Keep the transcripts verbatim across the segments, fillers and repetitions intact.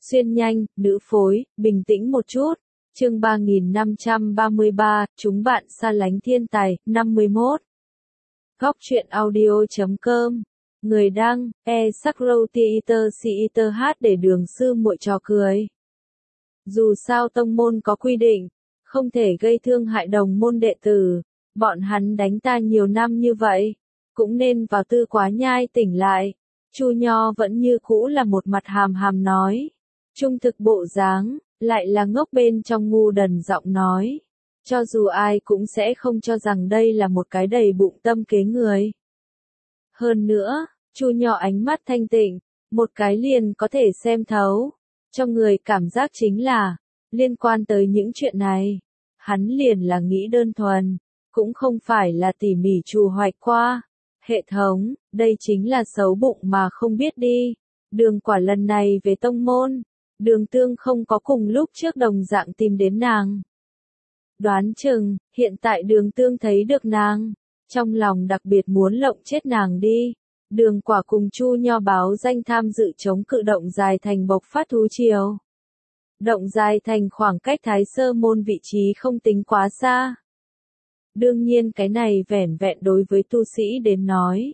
Xuyên nhanh, nữ phối, bình tĩnh một chút. Chương ba nghìn năm trăm ba mươi ba, chúng bạn xa lánh thiên tài, năm mươi mốt. Góc truyện audio chấm com. Người đăng, e Sakro Theater Theater hát để đường sư muội trò cười. Dù sao tông môn có quy định, không thể gây thương hại đồng môn đệ tử. Bọn hắn đánh ta nhiều năm như vậy, cũng nên vào tư quá nhai tỉnh lại. Chu Nho vẫn như cũ là một mặt hàm hàm nói. Trung thực bộ dáng, lại là ngốc bên trong ngu đần giọng nói. Cho dù ai cũng sẽ không cho rằng đây là một cái đầy bụng tâm kế người. Hơn nữa, Chu Nho ánh mắt thanh tịnh, một cái liền có thể xem thấu. Cho người cảm giác chính là, liên quan tới những chuyện này, hắn liền là nghĩ đơn thuần, cũng không phải là tỉ mỉ trù hoạch qua. Hệ thống, đây chính là xấu bụng mà không biết đi. Đường Quả lần này về tông môn, Đường Tương không có cùng lúc trước đồng dạng tìm đến nàng. Đoán chừng, hiện tại Đường Tương thấy được nàng, trong lòng đặc biệt muốn lộng chết nàng đi. Đường Quả cùng Chu Nho báo danh tham dự chống cự Động Dài Thành bộc phát thú triều. Động Dài Thành khoảng cách Thái Sơ môn vị trí không tính quá xa. Đương nhiên cái này vẻn vẹn đối với tu sĩ đến nói.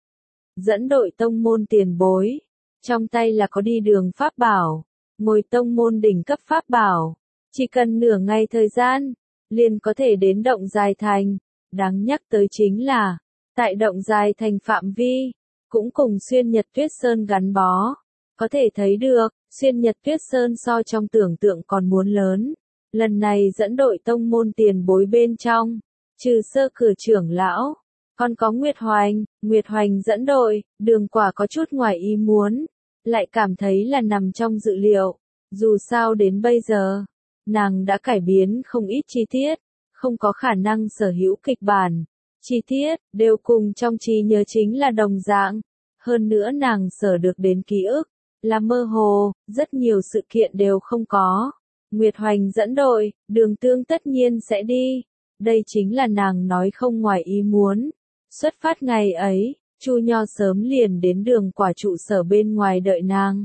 Dẫn đội tông môn tiền bối, trong tay là có đi đường pháp bảo, ngồi tông môn đỉnh cấp pháp bảo, chỉ cần nửa ngày thời gian, liền có thể đến Động Dài Thành. Đáng nhắc tới chính là, tại Động Dài Thành phạm vi, cũng cùng Xuyên Nhật Tuyết Sơn gắn bó. Có thể thấy được, Xuyên Nhật Tuyết Sơn so trong tưởng tượng còn muốn lớn. Lần này dẫn đội tông môn tiền bối bên trong, trừ Sơ Cửa trưởng lão, còn có Nguyệt Hoành. Nguyệt Hoành dẫn đội, Đường Quả có chút ngoài ý muốn, lại cảm thấy là nằm trong dự liệu. Dù sao đến bây giờ, nàng đã cải biến không ít chi tiết, không có khả năng sở hữu kịch bản. Chi tiết, đều cùng trong trí nhớ chính là đồng dạng. Hơn nữa nàng sở được đến ký ức, là mơ hồ, rất nhiều sự kiện đều không có. Nguyệt Hoành dẫn đội, Đường Tương tất nhiên sẽ đi. Đây chính là nàng nói không ngoài ý muốn. Xuất phát ngày ấy, Chu Nho sớm liền đến Đường Quả trụ sở bên ngoài đợi nàng.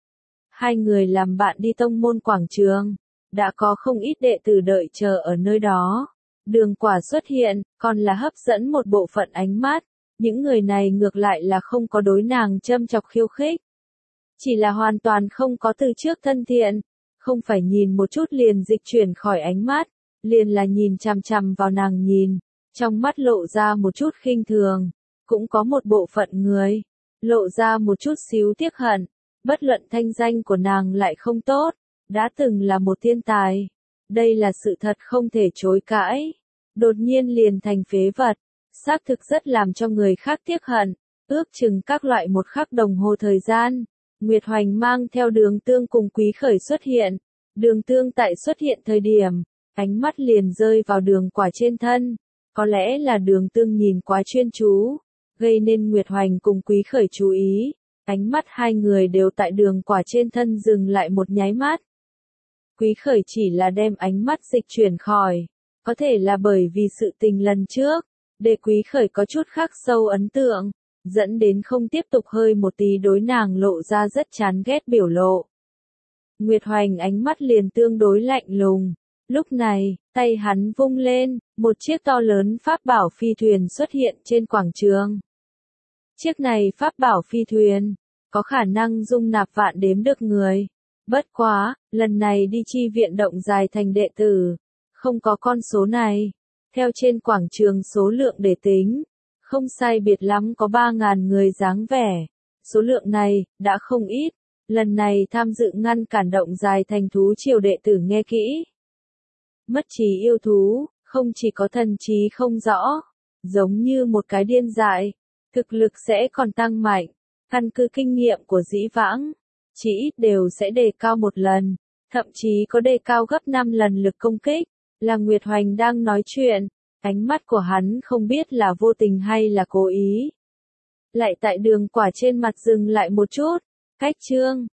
Hai người làm bạn đi tông môn quảng trường, đã có không ít đệ tử đợi chờ ở nơi đó. Đường Quả xuất hiện, còn là hấp dẫn một bộ phận ánh mắt. Những người này ngược lại là không có đối nàng châm chọc khiêu khích. Chỉ là hoàn toàn không có từ trước thân thiện, không phải nhìn một chút liền dịch chuyển khỏi ánh mắt, liền là nhìn chằm chằm vào nàng nhìn, trong mắt lộ ra một chút khinh thường, cũng có một bộ phận người, lộ ra một chút xíu tiếc hận, bất luận thanh danh của nàng lại không tốt, đã từng là một thiên tài, đây là sự thật không thể chối cãi, đột nhiên liền thành phế vật, xác thực rất làm cho người khác tiếc hận, ước chừng các loại một khắc đồng hồ thời gian. Nguyệt Hoành mang theo Đường Tương cùng Quý Khởi xuất hiện. Đường Tương tại xuất hiện thời điểm, ánh mắt liền rơi vào Đường Quả trên thân. Có lẽ là Đường Tương nhìn quá chuyên chú, gây nên Nguyệt Hoành cùng Quý Khởi chú ý. Ánh mắt hai người đều tại Đường Quả trên thân dừng lại một nháy mắt. Quý Khởi chỉ là đem ánh mắt dịch chuyển khỏi. Có thể là bởi vì sự tình lần trước, để Quý Khởi có chút khắc sâu ấn tượng, dẫn đến không tiếp tục hơi một tí đối nàng lộ ra rất chán ghét biểu lộ. Nguyệt Hoành ánh mắt liền tương đối lạnh lùng. Lúc này, tay hắn vung lên, một chiếc to lớn pháp bảo phi thuyền xuất hiện trên quảng trường. Chiếc này pháp bảo phi thuyền, có khả năng dung nạp vạn đếm được người. Bất quá, lần này đi chi viện Động Dài Thành đệ tử, không có con số này. Theo trên quảng trường số lượng để tính, không sai biệt lắm có ba ngàn người dáng vẻ. Số lượng này, đã không ít. Lần này tham dự ngăn cản Động Dài Thành thú triều đệ tử nghe kỹ. Mất trí yêu thú, không chỉ có thần trí không rõ, giống như một cái điên dại, thực lực sẽ còn tăng mạnh, căn cứ kinh nghiệm của dĩ vãng, chỉ ít đều sẽ đề cao một lần, thậm chí có đề cao gấp năm lần lực công kích. Là Nguyệt Hoành đang nói chuyện, ánh mắt của hắn không biết là vô tình hay là cố ý. Lại tại Đường Quả trên mặt dừng lại một chút, cách chương,